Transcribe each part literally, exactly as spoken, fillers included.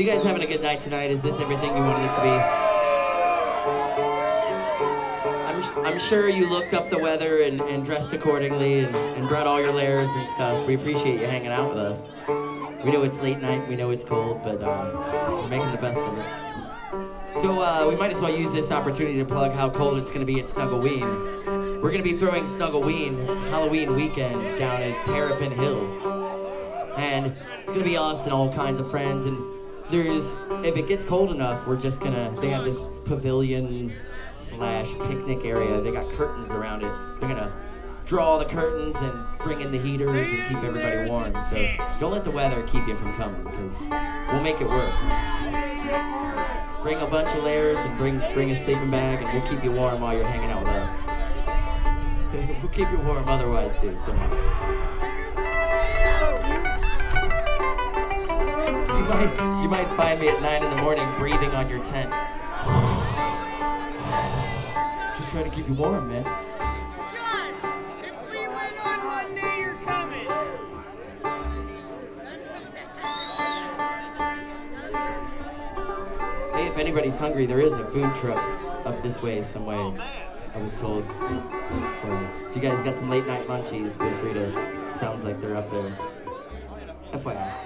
you guys having a good night tonight? Is this everything you wanted it to be? I'm, I'm sure you looked up the weather and, and dressed accordingly and, and brought all your layers and stuff. We appreciate you hanging out with us. We know it's late night, we know it's cold, but uh, we're making the best of it. So uh, we might as well use this opportunity to plug how cold it's going to be at Snuggleweed. We're going to be throwing Snuggleweed Halloween weekend down at Terrapin Hill. And it's going to be us and all kinds of friends. And there's, if it gets cold enough, we're just going to, they have this pavilion slash picnic area. They got curtains around it. They're going to draw the curtains and bring in the heaters and keep everybody warm. So don't let the weather keep you from coming, because we'll make it work. Bring a bunch of layers and bring bring a sleeping bag, and we'll keep you warm while you're hanging out with us. We'll keep you warm otherwise, too, somehow. You might, you might find me at nine in the morning breathing on your tent. Just trying to keep you warm, man. Josh, if we win on Monday, you're coming. Hey, if anybody's hungry, there is a food truck up this way some way, I was told. So if you guys got some late night munchies, feel free to, sounds like they're up there. F Y I.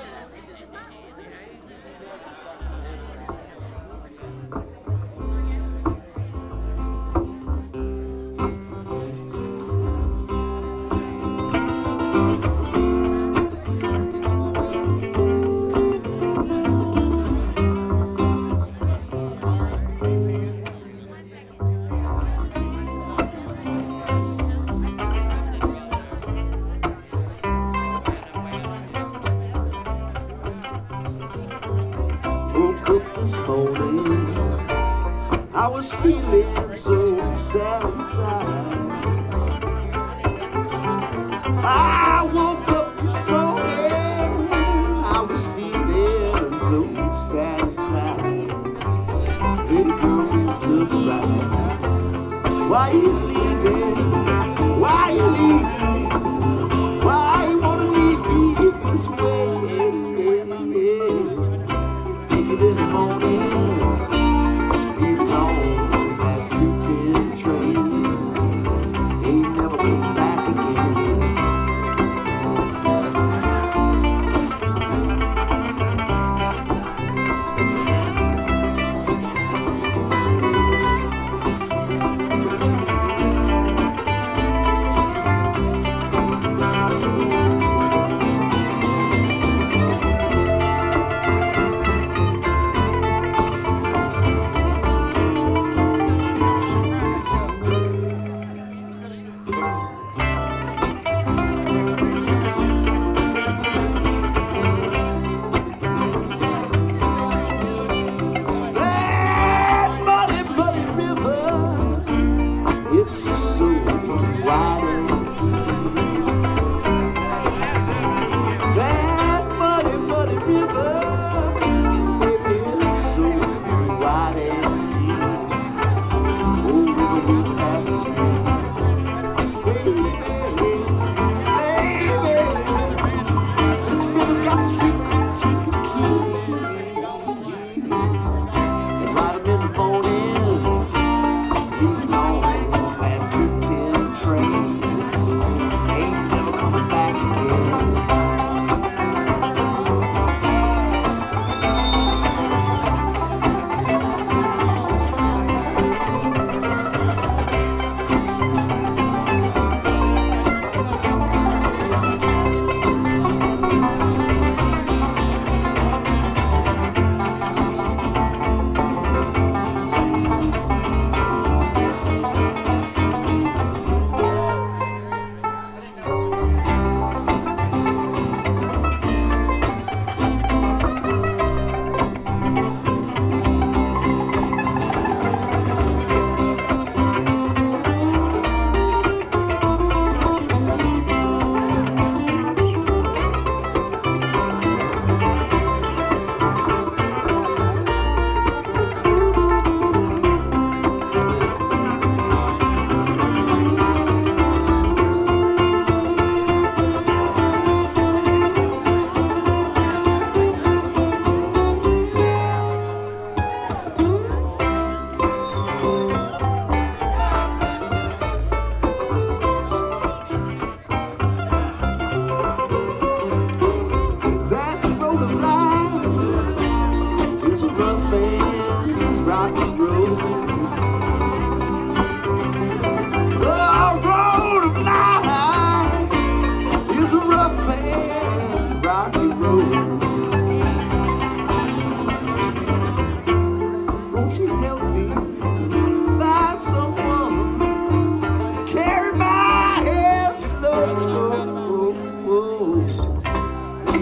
This morning, I was feeling so sad inside. I woke up this morning, I was feeling so sad inside. Baby girl, you took a ride. Why you leaving? Why you leaving? Why you wanna leave me this way? In the morning, be gone that two ten train, ain't never come back again.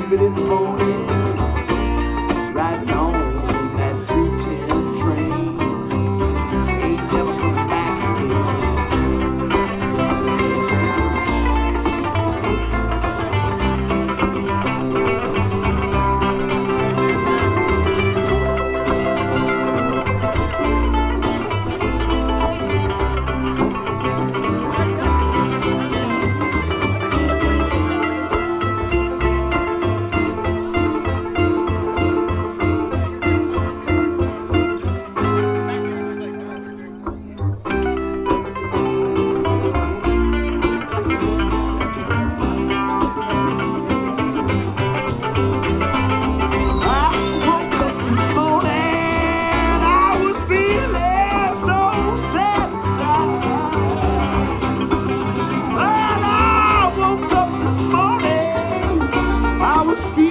leave it in the morning, riding on that two ten train. Ain't never coming back again. I was feeling